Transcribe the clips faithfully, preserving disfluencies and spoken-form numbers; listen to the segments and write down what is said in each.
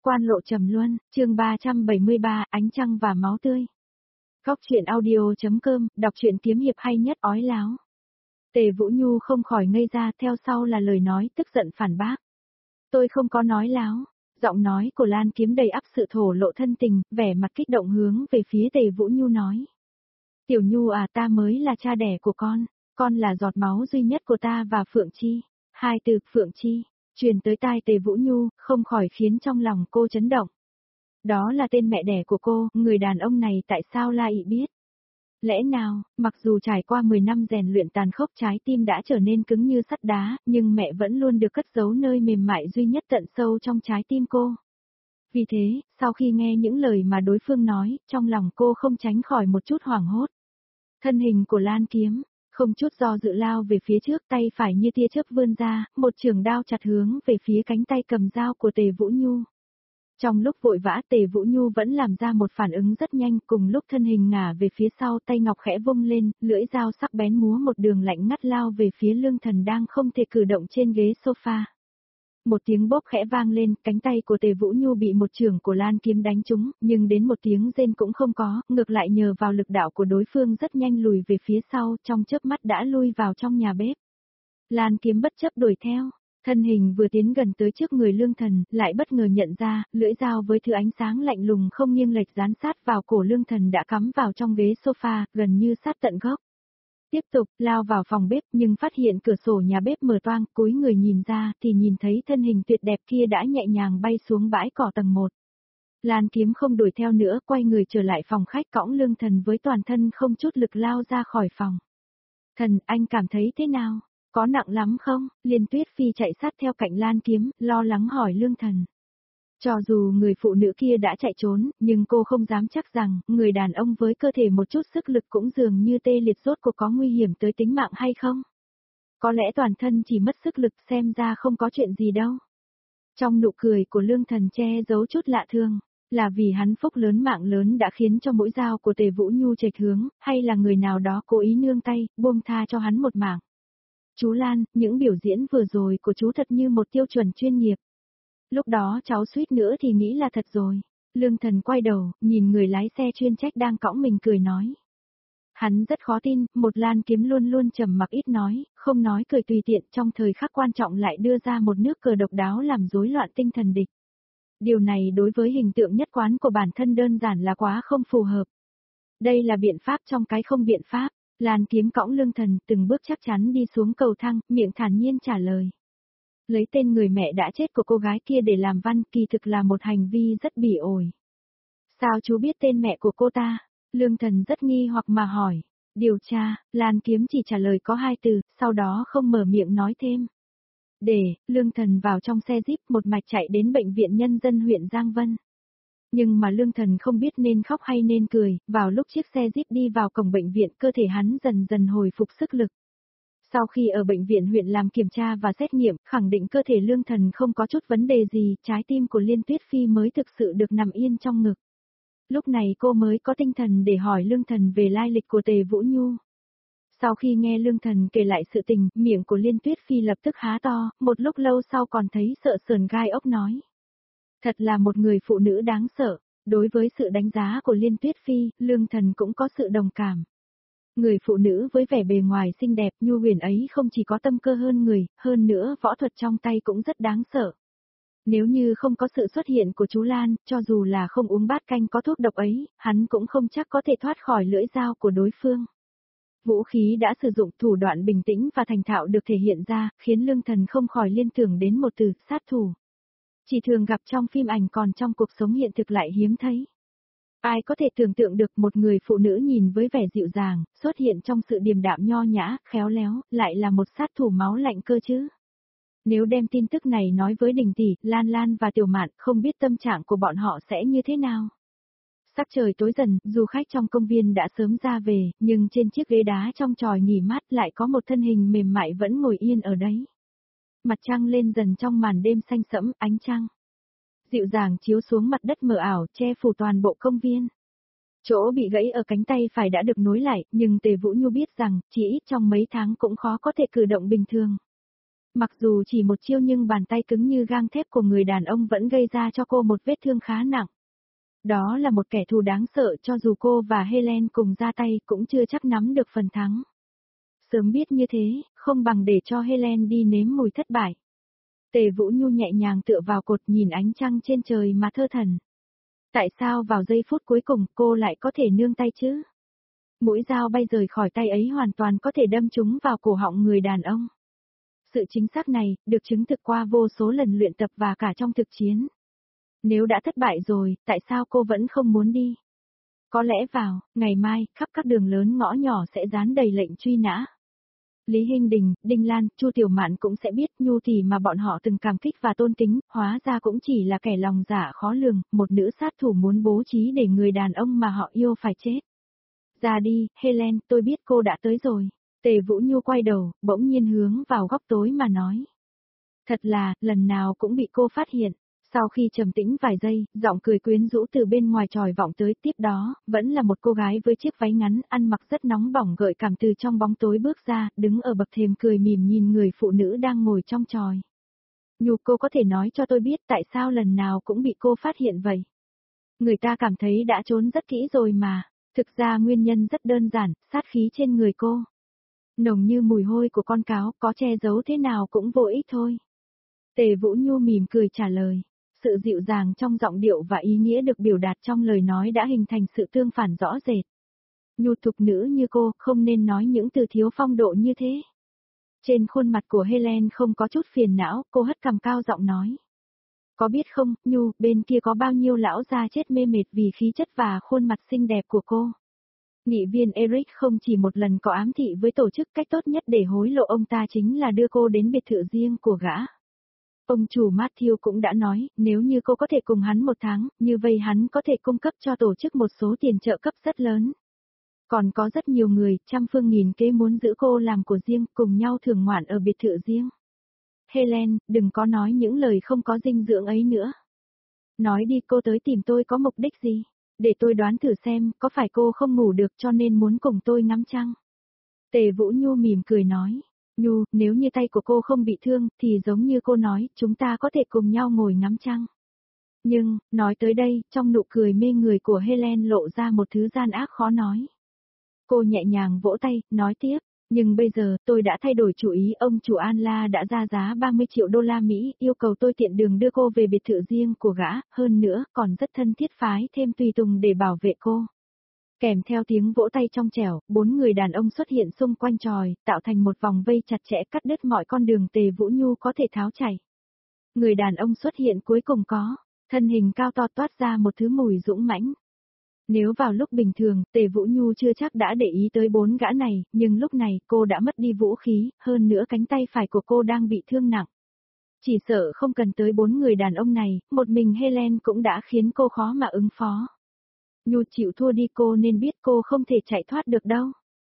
Quan lộ trầm luân, chương ba trăm bảy mươi ba, ánh trăng và máu tươi. Góc truyện audio.com, đọc truyện kiếm hiệp hay nhất ói láo. Tề Vũ Nhu không khỏi ngây ra, theo sau là lời nói tức giận phản bác. Tôi không có nói láo. Giọng nói của Lan Kiếm đầy ắp sự thổ lộ thân tình, vẻ mặt kích động hướng về phía Tề Vũ Nhu nói. Tiểu Nhu à, ta mới là cha đẻ của con, con là giọt máu duy nhất của ta và Phượng Chi. Hai từ Phượng Chi truyền tới tai Tề Vũ Nhu, không khỏi khiến trong lòng cô chấn động. Đó là tên mẹ đẻ của cô, người đàn ông này tại sao La Ị biết? Lẽ nào, mặc dù trải qua mười năm rèn luyện tàn khốc, trái tim đã trở nên cứng như sắt đá, nhưng mẹ vẫn luôn được cất giấu nơi mềm mại duy nhất tận sâu trong trái tim cô. Vì thế, sau khi nghe những lời mà đối phương nói, trong lòng cô không tránh khỏi một chút hoảng hốt. Thân hình của Lan Kiếm không chút do dự lao về phía trước, tay phải như tia chớp vươn ra, một trường đao chặt hướng về phía cánh tay cầm dao của Tề Vũ Nhu. Trong lúc vội vã, Tề Vũ Nhu vẫn làm ra một phản ứng rất nhanh, cùng lúc thân hình ngả về phía sau, tay ngọc khẽ vung lên, lưỡi dao sắc bén múa một đường lạnh ngắt lao về phía Lương Thần đang không thể cử động trên ghế sofa. Một tiếng bốp khẽ vang lên, cánh tay của Tề Vũ Nhu bị một chưởng của Lan Kiếm đánh trúng, nhưng đến một tiếng rên cũng không có, ngược lại nhờ vào lực đạo của đối phương rất nhanh lùi về phía sau, trong chớp mắt đã lui vào trong nhà bếp. Lan Kiếm bất chấp đuổi theo, thân hình vừa tiến gần tới trước người Lương Thần, lại bất ngờ nhận ra, lưỡi dao với thứ ánh sáng lạnh lùng không nghiêng lệch dán sát vào cổ Lương Thần đã cắm vào trong ghế sofa, gần như sát tận gốc. Tiếp tục, lao vào phòng bếp nhưng phát hiện cửa sổ nhà bếp mở toang, cúi người nhìn ra thì nhìn thấy thân hình tuyệt đẹp kia đã nhẹ nhàng bay xuống bãi cỏ tầng một. Lan Kiếm không đuổi theo nữa, quay người trở lại phòng khách, cõng Lương Thần với toàn thân không chút lực lao ra khỏi phòng. Thần, anh cảm thấy thế nào? Có nặng lắm không? Liên Tuyết Phi chạy sát theo cạnh Lan Kiếm, lo lắng hỏi Lương Thần. Cho dù người phụ nữ kia đã chạy trốn, nhưng cô không dám chắc rằng, người đàn ông với cơ thể một chút sức lực cũng dường như tê liệt rốt cuộc có nguy hiểm tới tính mạng hay không? Có lẽ toàn thân chỉ mất sức lực, xem ra không có chuyện gì đâu. Trong nụ cười của Lương Thần che giấu chút lạ thường, là vì hắn phúc lớn mạng lớn đã khiến cho mũi dao của Tề Vũ Nhu chệch hướng, hay là người nào đó cố ý nương tay, buông tha cho hắn một mạng. Chú Lan, những biểu diễn vừa rồi của chú thật như một tiêu chuẩn chuyên nghiệp. Lúc đó cháu suýt nữa thì nghĩ là thật rồi. Lương Thần quay đầu, nhìn người lái xe chuyên trách đang cõng mình cười nói. Hắn rất khó tin, một Lan Kiếm luôn luôn trầm mặc ít nói, không nói cười tùy tiện, trong thời khắc quan trọng lại đưa ra một nước cờ độc đáo làm rối loạn tinh thần địch. Điều này đối với hình tượng nhất quán của bản thân đơn giản là quá không phù hợp. Đây là biện pháp trong cái không biện pháp. Lan Kiếm cõng Lương Thần từng bước chắc chắn đi xuống cầu thang, miệng thản nhiên trả lời. Lấy tên người mẹ đã chết của cô gái kia để làm văn, kỳ thực là một hành vi rất bỉ ổi. Sao chú biết tên mẹ của cô ta? Lương Thần rất nghi hoặc mà hỏi. Điều tra, Lan Kiếm chỉ trả lời có hai từ, sau đó không mở miệng nói thêm. Để, Lương Thần vào trong xe Jeep một mạch chạy đến bệnh viện nhân dân huyện Giang Vân. Nhưng mà Lương Thần không biết nên khóc hay nên cười, vào lúc chiếc xe Jeep đi vào cổng bệnh viện, cơ thể hắn dần dần hồi phục sức lực. Sau khi ở bệnh viện huyện làm kiểm tra và xét nghiệm, khẳng định cơ thể Lương Thần không có chút vấn đề gì, trái tim của Liên Tuyết Phi mới thực sự được nằm yên trong ngực. Lúc này cô mới có tinh thần để hỏi Lương Thần về lai lịch của Tề Vũ Nhu. Sau khi nghe Lương Thần kể lại sự tình, miệng của Liên Tuyết Phi lập tức há to, một lúc lâu sau còn thấy sợ sờn gai ốc nói. Thật là một người phụ nữ đáng sợ. Đối với sự đánh giá của Liên Tuyết Phi, Lương Thần cũng có sự đồng cảm. Người phụ nữ với vẻ bề ngoài xinh đẹp nhu huyền ấy không chỉ có tâm cơ hơn người, hơn nữa võ thuật trong tay cũng rất đáng sợ. Nếu như không có sự xuất hiện của chú Lan, cho dù là không uống bát canh có thuốc độc ấy, hắn cũng không chắc có thể thoát khỏi lưỡi dao của đối phương. Vũ khí đã sử dụng, thủ đoạn bình tĩnh và thành thạo được thể hiện ra, khiến Lương Thần không khỏi liên tưởng đến một từ, sát thủ. Chỉ thường gặp trong phim ảnh, còn trong cuộc sống hiện thực lại hiếm thấy. Ai có thể tưởng tượng được một người phụ nữ nhìn với vẻ dịu dàng, xuất hiện trong sự điềm đạm nho nhã, khéo léo, lại là một sát thủ máu lạnh cơ chứ. Nếu đem tin tức này nói với Đình Tỷ, Lan Lan và Tiểu Mạn, không biết tâm trạng của bọn họ sẽ như thế nào. Sắc trời tối dần, du khách trong công viên đã sớm ra về, nhưng trên chiếc ghế đá trong tròi nghỉ mát lại có một thân hình mềm mại vẫn ngồi yên ở đấy. Mặt trăng lên dần trong màn đêm xanh sẫm, ánh trăng dịu dàng chiếu xuống mặt đất mờ ảo, che phủ toàn bộ công viên. Chỗ bị gãy ở cánh tay phải đã được nối lại, nhưng Tề Vũ Nhu biết rằng, chỉ ít trong mấy tháng cũng khó có thể cử động bình thường. Mặc dù chỉ một chiêu nhưng bàn tay cứng như gang thép của người đàn ông vẫn gây ra cho cô một vết thương khá nặng. Đó là một kẻ thù đáng sợ, cho dù cô và Helen cùng ra tay cũng chưa chắc nắm được phần thắng. Sớm biết như thế, không bằng để cho Helen đi nếm mùi thất bại. Tề Vũ Nhu nhẹ nhàng tựa vào cột nhìn ánh trăng trên trời mà thơ thẩn. Tại sao vào giây phút cuối cùng cô lại có thể nương tay chứ? Mũi dao bay rời khỏi tay ấy hoàn toàn có thể đâm trúng vào cổ họng người đàn ông. Sự chính xác này, được chứng thực qua vô số lần luyện tập và cả trong thực chiến. Nếu đã thất bại rồi, tại sao cô vẫn không muốn đi? Có lẽ vào, ngày mai, khắp các đường lớn ngõ nhỏ sẽ dán đầy lệnh truy nã. Lý Hinh Đình, Đinh Lan, Chu Tiểu Mạn cũng sẽ biết Nhu thì mà bọn họ từng cảm kích và tôn kính, hóa ra cũng chỉ là kẻ lòng dạ khó lường, một nữ sát thủ muốn bố trí để người đàn ông mà họ yêu phải chết. Ra đi, Helen, tôi biết cô đã tới rồi. Tề Vũ Nhu quay đầu, bỗng nhiên hướng vào góc tối mà nói. Thật là, lần nào cũng bị cô phát hiện. Sau khi trầm tĩnh vài giây, giọng cười quyến rũ từ bên ngoài tròi vọng tới, tiếp đó, vẫn là một cô gái với chiếc váy ngắn, ăn mặc rất nóng bỏng gợi cảm từ trong bóng tối bước ra, đứng ở bậc thềm cười mỉm nhìn người phụ nữ đang ngồi trong tròi. Nhu, cô có thể nói cho tôi biết tại sao lần nào cũng bị cô phát hiện vậy? Người ta cảm thấy đã trốn rất kỹ rồi mà, thực ra nguyên nhân rất đơn giản, sát khí trên người cô. Nồng như mùi hôi của con cáo, có che giấu thế nào cũng vô ích thôi. Tề Vũ Nhu mỉm cười trả lời. Sự dịu dàng trong giọng điệu và ý nghĩa được biểu đạt trong lời nói đã hình thành sự tương phản rõ rệt. Nhu thục nữ như cô không nên nói những từ thiếu phong độ như thế. Trên khuôn mặt của Helen không có chút phiền não, cô hất cằm cao giọng nói. Có biết không, Nhu, bên kia có bao nhiêu lão già chết mê mệt vì khí chất và khuôn mặt xinh đẹp của cô. Nghị viên Eric không chỉ một lần có ám thị với tổ chức cách tốt nhất để hối lộ ông ta chính là đưa cô đến biệt thự riêng của gã. Ông chủ Matthew cũng đã nói, nếu như cô có thể cùng hắn một tháng, như vậy hắn có thể cung cấp cho tổ chức một số tiền trợ cấp rất lớn. Còn có rất nhiều người, trăm phương nghìn kế muốn giữ cô làm của riêng, cùng nhau thưởng ngoạn ở biệt thự riêng. Helen, đừng có nói những lời không có dinh dưỡng ấy nữa. Nói đi, cô tới tìm tôi có mục đích gì? Để tôi đoán thử xem, có phải cô không ngủ được cho nên muốn cùng tôi ngắm trăng? Tề Vũ Nhu mỉm cười nói. Nhu, nếu như tay của cô không bị thương, thì giống như cô nói, chúng ta có thể cùng nhau ngồi ngắm trăng. Nhưng, nói tới đây, trong nụ cười mê người của Helen lộ ra một thứ gian ác khó nói. Cô nhẹ nhàng vỗ tay, nói tiếp, nhưng bây giờ, tôi đã thay đổi chủ ý, ông chủ An La đã ra giá ba mươi triệu đô la Mỹ, yêu cầu tôi tiện đường đưa cô về biệt thự riêng của gã, hơn nữa, còn rất thân thiết phái thêm tùy tùng để bảo vệ cô. Kèm theo tiếng vỗ tay trong trẻo, bốn người đàn ông xuất hiện xung quanh tròi, tạo thành một vòng vây chặt chẽ cắt đứt mọi con đường Tề Vũ Nhu có thể tháo chạy. Người đàn ông xuất hiện cuối cùng có, thân hình cao to toát ra một thứ mùi dũng mãnh. Nếu vào lúc bình thường, Tề Vũ Nhu chưa chắc đã để ý tới bốn gã này, nhưng lúc này cô đã mất đi vũ khí, hơn nữa cánh tay phải của cô đang bị thương nặng. Chỉ sợ không cần tới bốn người đàn ông này, một mình Helen cũng đã khiến cô khó mà ứng phó. Nhu chịu thua đi, cô nên biết cô không thể chạy thoát được đâu.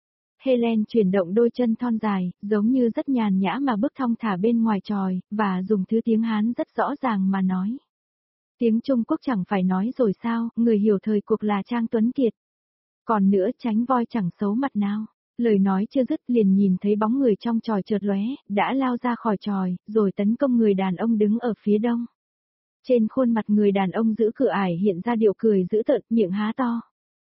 Helen chuyển động đôi chân thon dài, giống như rất nhàn nhã mà bước thong thả bên ngoài tròi, và dùng thứ tiếng Hán rất rõ ràng mà nói. Tiếng Trung Quốc chẳng phải nói rồi sao, người hiểu thời cuộc là Trang Tuấn Kiệt. Còn nữa, tránh voi chẳng xấu mặt nào. Lời nói chưa dứt liền nhìn thấy bóng người trong tròi chợt lóe, đã lao ra khỏi tròi, rồi tấn công người đàn ông đứng ở phía đông. Trên khuôn mặt người đàn ông giữ cửa ải hiện ra điệu cười dữ tợn, miệng há to.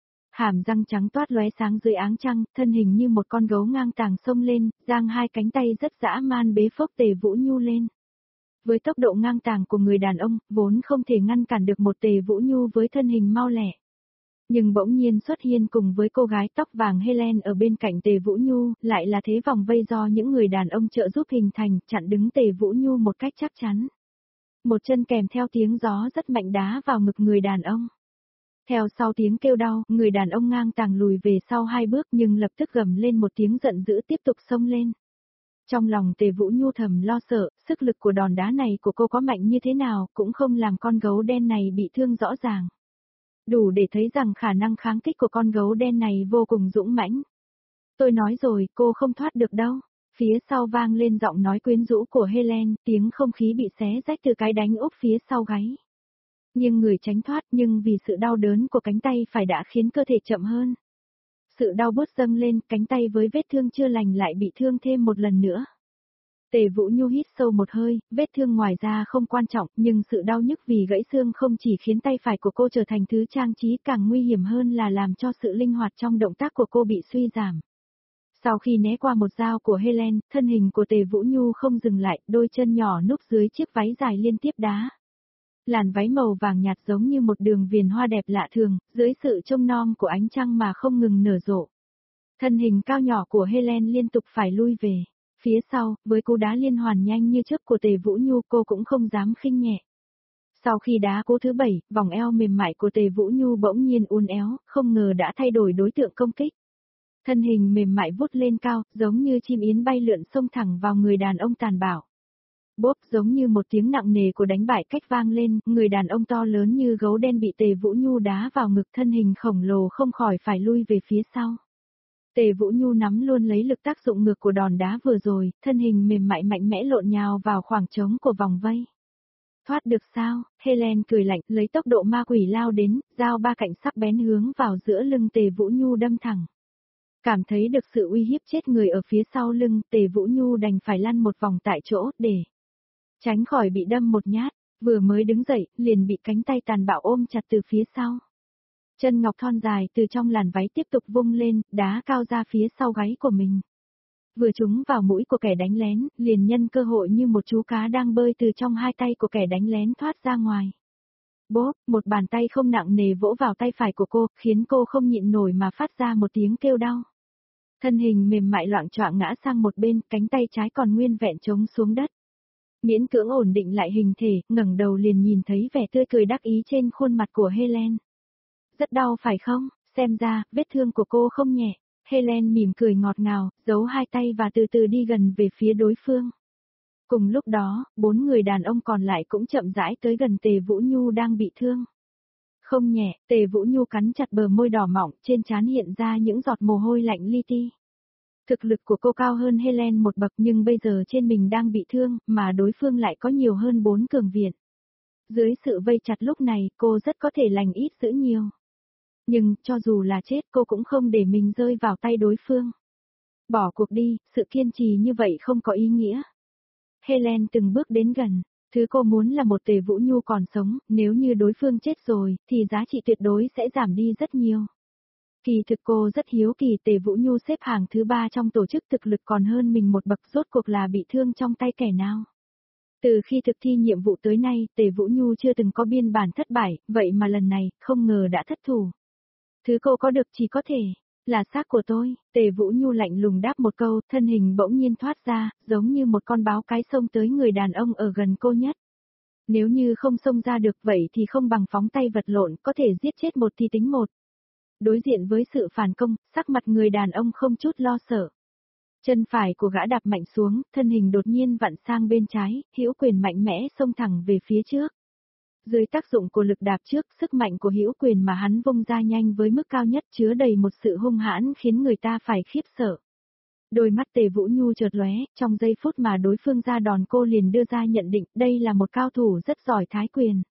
Hàm răng trắng toát lóe sáng dưới áng trăng, thân hình như một con gấu ngang tàng xông lên, giang hai cánh tay rất dã man bế phốc Tề Vũ Nhu lên. Với tốc độ ngang tàng của người đàn ông, vốn không thể ngăn cản được một Tề Vũ Nhu với thân hình mau lẹ. Nhưng bỗng nhiên xuất hiện cùng với cô gái tóc vàng Helen ở bên cạnh Tề Vũ Nhu, lại là thế vòng vây do những người đàn ông trợ giúp hình thành, chặn đứng Tề Vũ Nhu một cách chắc chắn. Một chân kèm theo tiếng gió rất mạnh đá vào ngực người đàn ông. Theo sau tiếng kêu đau, người đàn ông ngang tàng lùi về sau hai bước nhưng lập tức gầm lên một tiếng giận dữ tiếp tục xông lên. Trong lòng Tề Vũ Nhu thầm lo sợ, sức lực của đòn đá này của cô có mạnh như thế nào cũng không làm con gấu đen này bị thương rõ ràng. Đủ để thấy rằng khả năng kháng kích của con gấu đen này vô cùng dũng mãnh. Tôi nói rồi, cô không thoát được đâu. Phía sau vang lên giọng nói quyến rũ của Helen, tiếng không khí bị xé rách từ cái đánh úp phía sau gáy. Nhưng người tránh thoát nhưng vì sự đau đớn của cánh tay phải đã khiến cơ thể chậm hơn. Sự đau bứt dâng lên, cánh tay với vết thương chưa lành lại bị thương thêm một lần nữa. Tề Vũ Nhu hít sâu một hơi, vết thương ngoài da không quan trọng, nhưng sự đau nhức vì gãy xương không chỉ khiến tay phải của cô trở thành thứ trang trí, càng nguy hiểm hơn là làm cho sự linh hoạt trong động tác của cô bị suy giảm. Sau khi né qua một dao của Helen, thân hình của Tề Vũ Nhu không dừng lại, đôi chân nhỏ núp dưới chiếc váy dài liên tiếp đá. Làn váy màu vàng nhạt giống như một đường viền hoa đẹp lạ thường, dưới sự trông nom của ánh trăng mà không ngừng nở rộ. Thân hình cao nhỏ của Helen liên tục phải lui về. Phía sau, với cú đá liên hoàn nhanh như trước của Tề Vũ Nhu, cô cũng không dám khinh nhẹ. Sau khi đá cú thứ bảy, vòng eo mềm mại của Tề Vũ Nhu bỗng nhiên uốn éo, không ngờ đã thay đổi đối tượng công kích. Thân hình mềm mại vút lên cao, giống như chim yến bay lượn xông thẳng vào người đàn ông tàn bạo. Bốp, giống như một tiếng nặng nề của đánh bại cách vang lên, người đàn ông to lớn như gấu đen bị Tề Vũ Nhu đá vào ngực, thân hình khổng lồ không khỏi phải lui về phía sau. Tề Vũ Nhu nắm luôn lấy lực tác dụng ngược của đòn đá vừa rồi, thân hình mềm mại mạnh mẽ lộn nhào vào khoảng trống của vòng vây. Thoát được sao? Helen cười lạnh, lấy tốc độ ma quỷ lao đến, dao ba cạnh sắc bén hướng vào giữa lưng Tề Vũ Nhu đâm thẳng. Cảm thấy được sự uy hiếp chết người ở phía sau lưng, Tề Vũ Nhu đành phải lăn một vòng tại chỗ, để tránh khỏi bị đâm một nhát, vừa mới đứng dậy, liền bị cánh tay tàn bạo ôm chặt từ phía sau. Chân ngọc thon dài từ trong làn váy tiếp tục vung lên, đá cao ra phía sau gáy của mình. Vừa trúng vào mũi của kẻ đánh lén, liền nhân cơ hội như một chú cá đang bơi từ trong hai tay của kẻ đánh lén thoát ra ngoài. Bốp, một bàn tay không nặng nề vỗ vào tay phải của cô, khiến cô không nhịn nổi mà phát ra một tiếng kêu đau. Thân hình mềm mại loạng choạng ngã sang một bên, cánh tay trái còn nguyên vẹn chống xuống đất. Miễn cưỡng ổn định lại hình thể, ngẩng đầu liền nhìn thấy vẻ tươi cười đắc ý trên khuôn mặt của Helen. Rất đau phải không? Xem ra, vết thương của cô không nhẹ. Helen mỉm cười ngọt ngào, giấu hai tay và từ từ đi gần về phía đối phương. Cùng lúc đó, bốn người đàn ông còn lại cũng chậm rãi tới gần Tề Vũ Nhu đang bị thương. Không nhẹ, Tề Vũ Nhu cắn chặt bờ môi đỏ mọng, trên trán hiện ra những giọt mồ hôi lạnh li ti. Thực lực của cô cao hơn Helen một bậc, nhưng bây giờ trên mình đang bị thương, mà đối phương lại có nhiều hơn bốn cường viện. Dưới sự vây chặt lúc này, cô rất có thể lành ít dữ nhiều. Nhưng, cho dù là chết, cô cũng không để mình rơi vào tay đối phương. Bỏ cuộc đi, sự kiên trì như vậy không có ý nghĩa. Helen từng bước đến gần. Thứ cô muốn là một Tề Vũ Nhu còn sống, nếu như đối phương chết rồi, thì giá trị tuyệt đối sẽ giảm đi rất nhiều. Kỳ thực cô rất hiếu kỳ Tề Vũ Nhu xếp hàng thứ ba trong tổ chức thực lực còn hơn mình một bậc, rốt cuộc là bị thương trong tay kẻ nào. Từ khi thực thi nhiệm vụ tới nay, Tề Vũ Nhu chưa từng có biên bản thất bại, vậy mà lần này, không ngờ đã thất thủ. Thứ cô có được chỉ có thể là xác của tôi. Tề Vũ Nhu lạnh lùng đáp một câu, thân hình bỗng nhiên thoát ra, giống như một con báo cái xông tới người đàn ông ở gần cô nhất. Nếu như không xông ra được vậy thì không bằng phóng tay vật lộn, có thể giết chết một thì tính một. Đối diện với sự phản công, sắc mặt người đàn ông không chút lo sợ. Chân phải của gã đạp mạnh xuống, thân hình đột nhiên vặn sang bên trái, hữu quyền mạnh mẽ xông thẳng về phía trước. Dưới tác dụng của lực đạp trước, sức mạnh của hữu quyền mà hắn vung ra nhanh với mức cao nhất chứa đầy một sự hung hãn khiến người ta phải khiếp sợ. Đôi mắt Tề Vũ Nhu chợt lóe, trong giây phút mà đối phương ra đòn cô liền đưa ra nhận định đây là một cao thủ rất giỏi thái quyền.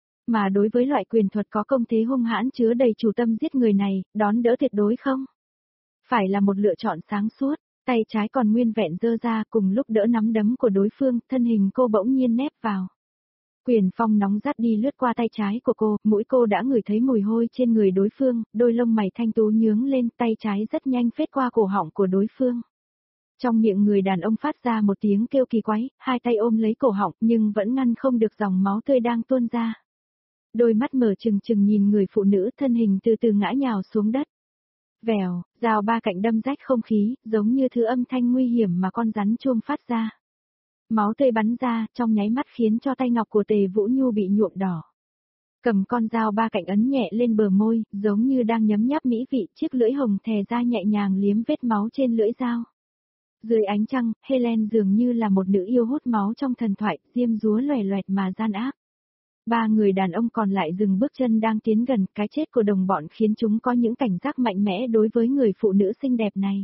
Mà đối với loại quyền thuật có công thế hung hãn chứa đầy chủ tâm giết người này, đón đỡ tuyệt đối không? Phải là một lựa chọn sáng suốt, tay trái còn nguyên vẹn giơ ra cùng lúc đỡ nắm đấm của đối phương, thân hình cô bỗng nhiên nép vào. Quyền phong nóng rát đi lướt qua tay trái của cô, mũi cô đã ngửi thấy mùi hôi trên người đối phương, đôi lông mày thanh tú nhướng lên, tay trái rất nhanh phết qua cổ họng của đối phương. Trong miệng người đàn ông phát ra một tiếng kêu kỳ quái, hai tay ôm lấy cổ họng nhưng vẫn ngăn không được dòng máu tươi đang tuôn ra. Đôi mắt mở trừng trừng nhìn người phụ nữ, thân hình từ từ ngã nhào xuống đất. Vèo, dao ba cạnh đâm rách không khí, giống như thứ âm thanh nguy hiểm mà con rắn chuông phát ra. Máu tươi bắn ra, trong nháy mắt khiến cho tay ngọc của Tề Vũ Nhu bị nhuộm đỏ. Cầm con dao ba cạnh ấn nhẹ lên bờ môi, giống như đang nhấm nháp mỹ vị, chiếc lưỡi hồng thè ra nhẹ nhàng liếm vết máu trên lưỡi dao. Dưới ánh trăng, Helen dường như là một nữ yêu hút máu trong thần thoại, diêm dúa loè loẹt mà gian ác. Ba người đàn ông còn lại dừng bước chân đang tiến gần, cái chết của đồng bọn khiến chúng có những cảnh giác mạnh mẽ đối với người phụ nữ xinh đẹp này.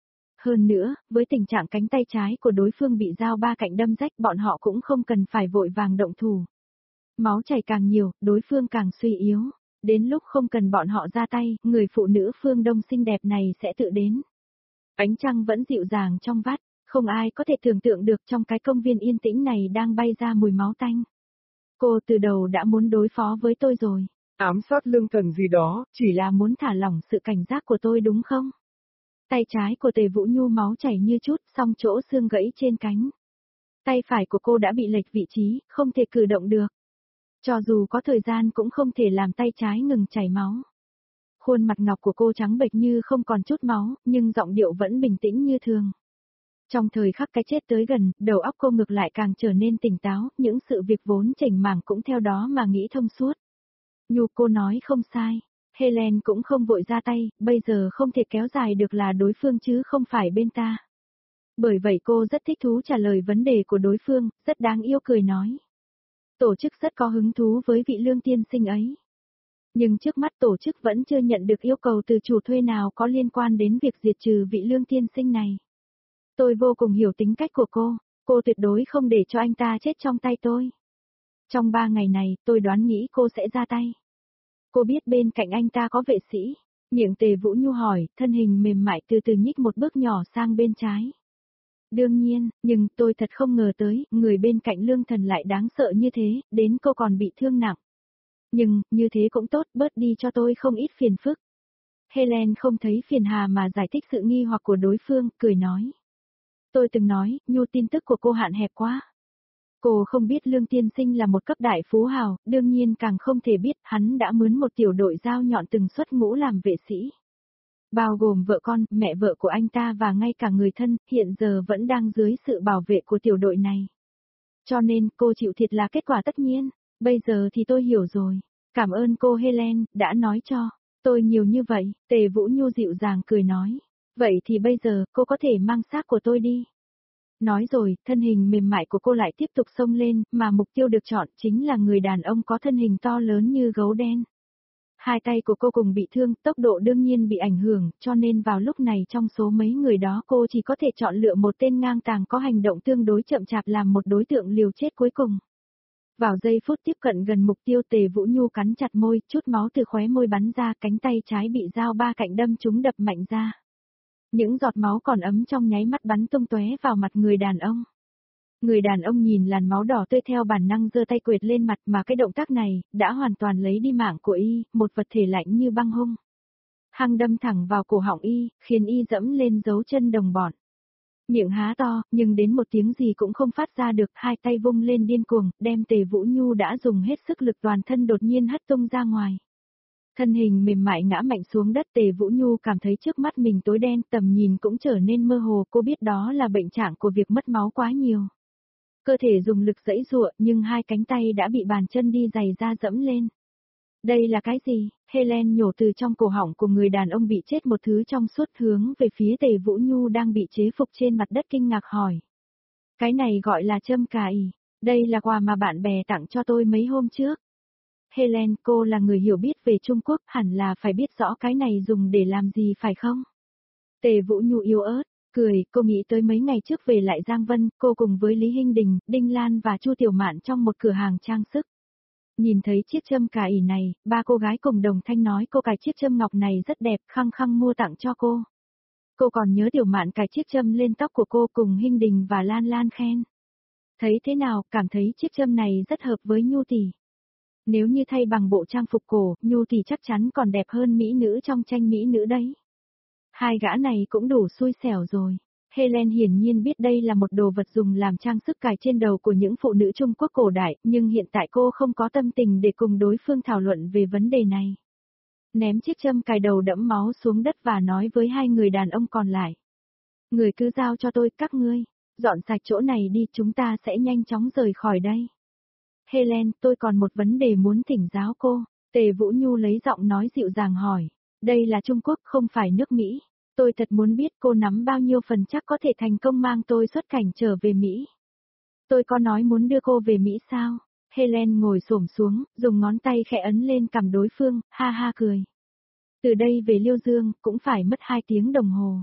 Hơn nữa, với tình trạng cánh tay trái của đối phương bị dao ba cạnh đâm rách, bọn họ cũng không cần phải vội vàng động thủ. Máu chảy càng nhiều, đối phương càng suy yếu. Đến lúc không cần bọn họ ra tay, người phụ nữ phương Đông xinh đẹp này sẽ tự đến. Ánh trăng vẫn dịu dàng trong vắt, Không ai có thể tưởng tượng được trong cái công viên yên tĩnh này đang bay ra mùi máu tanh. Cô từ đầu đã muốn đối phó với tôi rồi. Ám sát Lương Thần gì đó. Chỉ là muốn thả lỏng sự cảnh giác của tôi đúng không? Tay trái của Tề Vũ Nhu máu chảy như chút, song chỗ xương gãy trên cánh. Tay phải của cô đã bị lệch vị trí, không thể cử động được. Cho dù có thời gian cũng không thể làm tay trái ngừng chảy máu. Khuôn mặt ngọc của cô trắng bệch như không còn chút máu, nhưng giọng điệu vẫn bình tĩnh như thường. Trong thời khắc cái chết tới gần, đầu óc cô ngược lại càng trở nên tỉnh táo, những sự việc vốn chảnh mảng cũng theo đó mà nghĩ thông suốt. Nhu, cô nói không sai. Helen cũng không vội ra tay, bây giờ không thể kéo dài được là đối phương chứ không phải bên ta. Bởi vậy cô rất thích thú trả lời vấn đề của đối phương, rất đáng yêu cười nói. Tổ chức rất có hứng thú với vị Lương tiên sinh ấy. Nhưng trước mắt tổ chức vẫn chưa nhận được yêu cầu từ chủ thuê nào có liên quan đến việc diệt trừ vị Lương tiên sinh này. Tôi vô cùng hiểu tính cách của cô, cô tuyệt đối không để cho anh ta chết trong tay tôi. Trong ba ngày này, tôi đoán nghĩ cô sẽ ra tay. Cô biết bên cạnh anh ta có vệ sĩ. Miệng Tề Vũ Nhu hỏi, thân hình mềm mại từ từ nhích một bước nhỏ sang bên trái. Đương nhiên, nhưng tôi thật không ngờ tới, người bên cạnh Lương Thần lại đáng sợ như thế, đến cô còn bị thương nặng. Nhưng, như thế cũng tốt, bớt đi cho tôi không ít phiền phức. Helen không thấy phiền hà mà giải thích sự nghi hoặc của đối phương, cười nói. Tôi từng nói, Nhu tin tức của cô hạn hẹp quá. Cô không biết Lương tiên sinh là một cấp đại phú hào, đương nhiên càng không thể biết hắn đã mướn một tiểu đội dao nhọn từng xuất ngũ làm vệ sĩ. Bao gồm vợ con, mẹ vợ của anh ta và ngay cả người thân, hiện giờ vẫn đang dưới sự bảo vệ của tiểu đội này. Cho nên, cô chịu thiệt là kết quả tất nhiên. Bây giờ thì tôi hiểu rồi. Cảm ơn cô Helen, đã nói cho tôi nhiều như vậy. Tề Vũ Nhu dịu dàng cười nói. Vậy thì bây giờ, cô có thể mang xác của tôi đi. Nói rồi, thân hình mềm mại của cô lại tiếp tục xông lên, mà mục tiêu được chọn chính là người đàn ông có thân hình to lớn như gấu đen. Hai tay của cô cùng bị thương, tốc độ đương nhiên bị ảnh hưởng, cho nên vào lúc này trong số mấy người đó cô chỉ có thể chọn lựa một tên ngang tàng có hành động tương đối chậm chạp làm một đối tượng liều chết cuối cùng. Vào giây phút tiếp cận gần mục tiêu, Tề Vũ Nhu cắn chặt môi, chút máu từ khóe môi bắn ra, cánh tay trái bị dao ba cạnh đâm trúng đập mạnh ra. Những giọt máu còn ấm trong nháy mắt bắn tung tóe vào mặt người đàn ông. Người đàn ông nhìn làn máu đỏ tươi theo bản năng giơ tay quệt lên mặt, mà cái động tác này đã hoàn toàn lấy đi mạng của y, một vật thể lạnh như băng hung. Hăng đâm thẳng vào cổ họng y, khiến y dẫm lên dấu chân đồng bọn. Miệng há to, nhưng đến một tiếng gì cũng không phát ra được, hai tay vung lên điên cuồng, đem Tề Vũ Nhu đã dùng hết sức lực toàn thân đột nhiên hất tung ra ngoài. Thân hình mềm mại ngã mạnh xuống đất, Tề Vũ Nhu cảm thấy trước mắt mình tối đen, tầm nhìn cũng trở nên mơ hồ, cô biết đó là bệnh trạng của việc mất máu quá nhiều. Cơ thể dùng lực giãy giụa, nhưng hai cánh tay đã bị bàn chân đi giày ra dẫm lên. Đây là cái gì? Helen nhổ từ trong cổ họng của người đàn ông bị chết một thứ trong suốt hướng về phía Tề Vũ Nhu đang bị chế phục trên mặt đất, kinh ngạc hỏi. Cái này gọi là châm cà ì, đây là quà mà bạn bè tặng cho tôi mấy hôm trước. Helen, cô là người hiểu biết về Trung Quốc, hẳn là phải biết rõ cái này dùng để làm gì phải không? Tề Vũ Nhu yếu ớt, cười, cô nghĩ tới mấy ngày trước về lại Giang Vân, cô cùng với Lý Hinh Đình, Đinh Lan và Chu Tiểu Mạn trong một cửa hàng trang sức. Nhìn thấy chiếc châm cà ỉ này, ba cô gái cùng đồng thanh nói cô cài chiếc châm ngọc này rất đẹp, khăng khăng mua tặng cho cô. Cô còn nhớ Tiểu Mạn cài chiếc châm lên tóc của cô, cùng Hinh Đình và Lan Lan khen. Thấy thế nào, cảm thấy chiếc châm này rất hợp với Nhu tỷ. Nếu như thay bằng bộ trang phục cổ, Nhu tỷ chắc chắn còn đẹp hơn mỹ nữ trong tranh mỹ nữ đấy. Hai gã này cũng đủ xui xẻo rồi. Helen hiển nhiên biết đây là một đồ vật dùng làm trang sức cài trên đầu của những phụ nữ Trung Quốc cổ đại, nhưng hiện tại cô không có tâm tình để cùng đối phương thảo luận về vấn đề này. Ném chiếc châm cài đầu đẫm máu xuống đất và nói với hai người đàn ông còn lại. Người cứ giao cho tôi, các ngươi, dọn sạch chỗ này đi, chúng ta sẽ nhanh chóng rời khỏi đây. Helen, tôi còn một vấn đề muốn thỉnh giáo cô. Tề Vũ Nhu lấy giọng nói dịu dàng hỏi. Đây là Trung Quốc, không phải nước Mỹ. Tôi thật muốn biết cô nắm bao nhiêu phần chắc có thể thành công mang tôi xuất cảnh trở về Mỹ. Tôi có nói muốn đưa cô về Mỹ sao? Helen ngồi xổm xuống, dùng ngón tay khẽ ấn lên cằm đối phương, ha ha cười. Từ đây về Liêu Dương, cũng phải mất hai tiếng đồng hồ.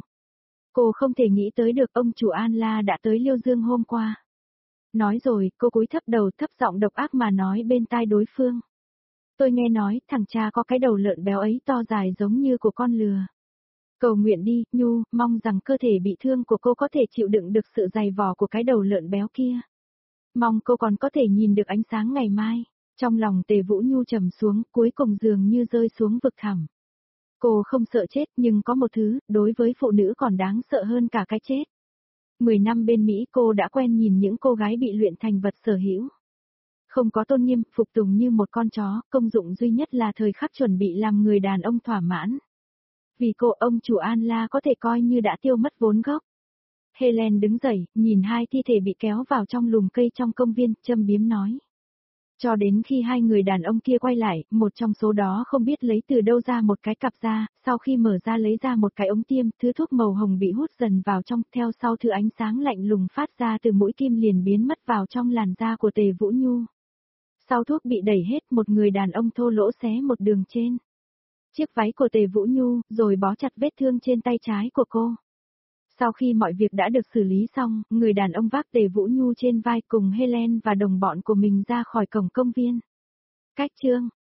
Cô không thể nghĩ tới được ông chủ An La đã tới Liêu Dương hôm qua. Nói rồi, cô cúi thấp đầu, thấp giọng độc ác mà nói bên tai đối phương. Tôi nghe nói, thằng cha có cái đầu lợn béo ấy to dài giống như của con lừa. Cầu nguyện đi, Nhu, mong rằng cơ thể bị thương của cô có thể chịu đựng được sự dày vò của cái đầu lợn béo kia. Mong cô còn có thể nhìn được ánh sáng ngày mai. Trong lòng Tề Vũ Nhu trầm xuống, cuối cùng dường như rơi xuống vực thẳm. Cô không sợ chết, nhưng có một thứ, đối với phụ nữ còn đáng sợ hơn cả cái chết. Mười năm bên Mỹ cô đã quen nhìn những cô gái bị luyện thành vật sở hữu. Không có tôn nghiêm, phục tùng như một con chó, công dụng duy nhất là thời khắc chuẩn bị làm người đàn ông thỏa mãn. Vì cô, ông chủ An La có thể coi như đã tiêu mất vốn gốc. Helen đứng dậy, nhìn hai thi thể bị kéo vào trong lùm cây trong công viên, châm biếm nói. Cho đến khi hai người đàn ông kia quay lại, một trong số đó không biết lấy từ đâu ra một cái cặp da, sau khi mở ra lấy ra một cái ống tiêm, thứ thuốc màu hồng bị hút dần vào trong, theo sau thứ ánh sáng lạnh lùng phát ra từ mũi kim liền biến mất vào trong làn da của Tề Vũ Nhu. Sau thuốc bị đẩy hết, một người đàn ông thô lỗ xé một đường trên chiếc váy của Tề Vũ Nhu, rồi bó chặt vết thương trên tay trái của cô. Sau khi mọi việc đã được xử lý xong, người đàn ông vác Tề Vũ Nhu trên vai cùng Helen và đồng bọn của mình ra khỏi cổng công viên. Cách chương